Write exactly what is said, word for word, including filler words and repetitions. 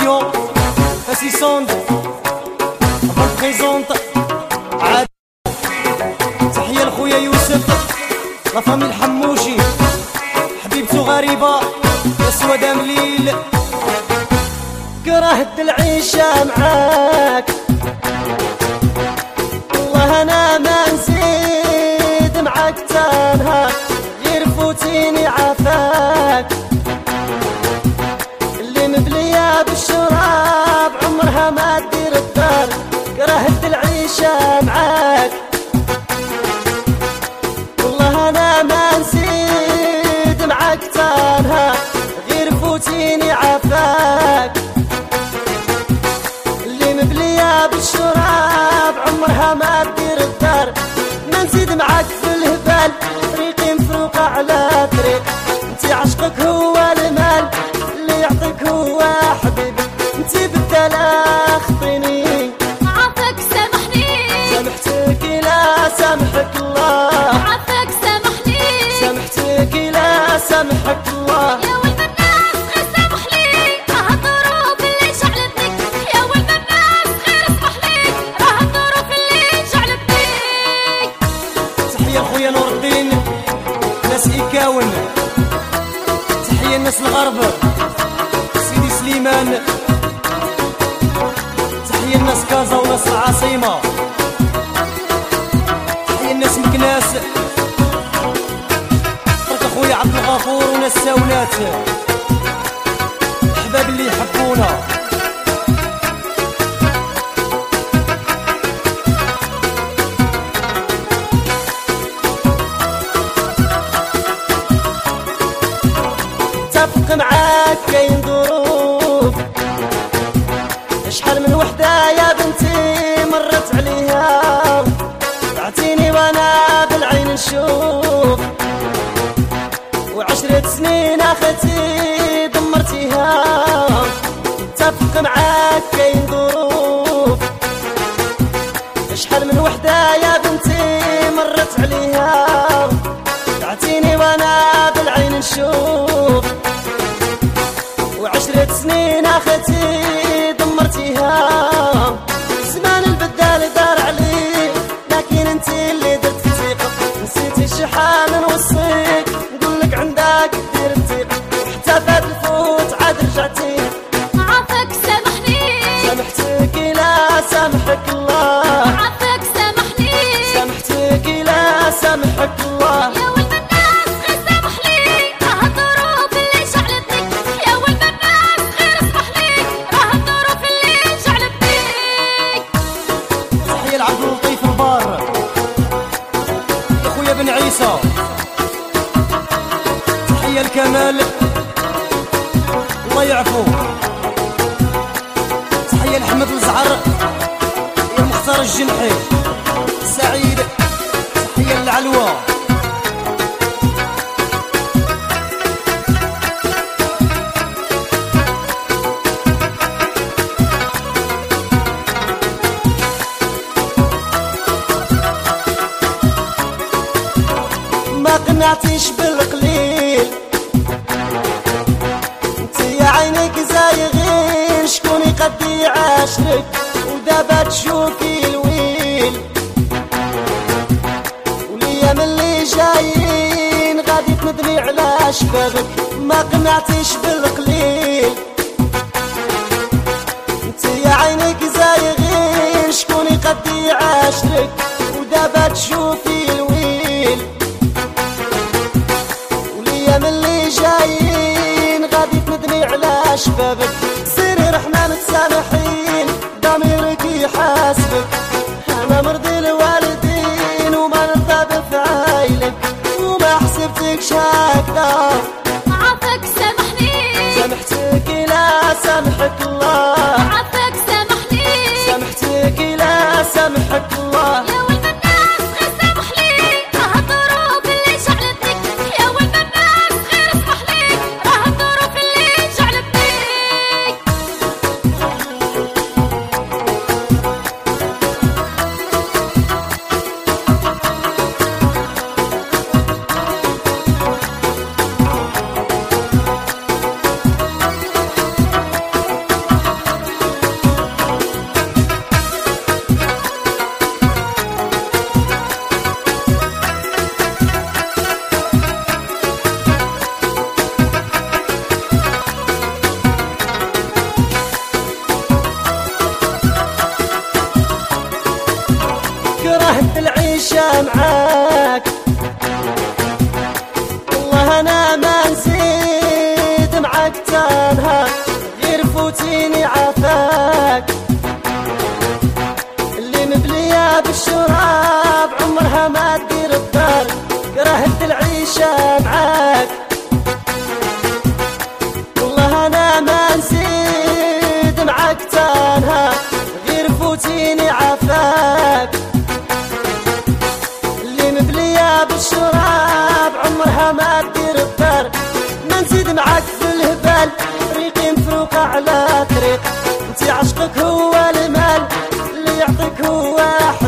attention, Fassi Sound, on présente عاد تحية لخويا يوسف لا فامي الحموشي حبيبته غريبة يا سوادة مليل كرهت العيشة معاك والله أنا ما نزيد معاك تنهار غير فوتيني عافاك اللي مبلية بالشراب عمرها ما تدير الدار كرهت العيشة معاك والله أنا ما نزيد معاك تنهار غير فوتيني عافاك اللي مبلية بالشراب عمرها ما تدير الدار ما نزيد معاك في الهبال طريقي مفروقة على طريق انتي عشقك هو المال اللي يعطيك هو حبيبك انتي بالدلع خطيني عافاك سامحني سامحتك لا سامحك الله عافاك سامحني سامحتك لا سامحك الله يا ولد الناس غير سامح لي راه الظروف اللي جعلتني يا ولد الناس غير اسمح لي راه الظروف اللي جعلتني تحية لخويا نور الدين ناس إيكاون تحية الناس الغرب سيدي سليمان تحية الناس كازا وناس العاصمة تحية الناس مكناس ترك اخويا عبد الغفور وناس ساونات الحباب اللي يحبونا اتفق معاك كاين ظروف شحال من وحدة يا بنتي مرت عليها بعتيني وانا بالعين نشوف وعشرة سنين اختي دمرتيها اتفق معاك كاين ظروف شحال من وحدة يا بنتي مرت عليها بعتيني وانا بالعين نشوف وعشرة سنين اختي دمرتيها زمان البدال دار عليك لكن انتي اللي درت ثقة نسيتي شحال نوصيك نقولك عندك دير الثقة وحتى فات الفوت عاد رجعتي عافاك سامحني سامحتك لا سامحك الله عافاك سامحني سامحتك لا سامحك الله يا ولد الناس غير سامح لي راه الظروف اللي جعلتني يا ولد الناس غير اسمح لي راه الظروف اللي جعلتني تحية لعبد اللطيف البار يا خويا بن عيسى تحية لكمال الله يعفو تحية لحمد الزعر يا مختار الجنحي سعيد تحية للعلوى ما قنعتيش بالقليل انتي يا عينيك زايغين شكون يقدي عاشرك ودابا تشوفي الويل والايام اللي جايين غادي تندمي على شبابك ما قنعتيش بالقليل انتي يا عينيك زايغين شكون يقدي عاشرك ودابا تشوفي الويل والايام اللي جايين غادي تندمي على شبابك سيري رحمن تسامحين ضميرك يحاسبك انا مرضي الوالدين وما نرضى بفعايلك وما حسبتكش هكذا عافاك سامحني سامحتك لا سامحك الله عافاك سامحني سامحتك لا سامحك الله يا ولد الناس غير سامح لي راه الظروف اللي جعلتني يا ولد الناس غير اسمح لي راه الظروف اللي جعلتني نهار غير فوتيني عافاك. اللي مبلية بالشراب عمرها ما تدير الدار، كرهت العيشة معاك. والله أنا ما نزيد معاك تنهار غير فوتيني عافاك. اللي مبلية بالشراب عمرها ما تدير الدار، ما نزيد معاك في الهبال طريقي مفروقة على طريق. انتي عشقك هو المال اللي يعطيك هو حب.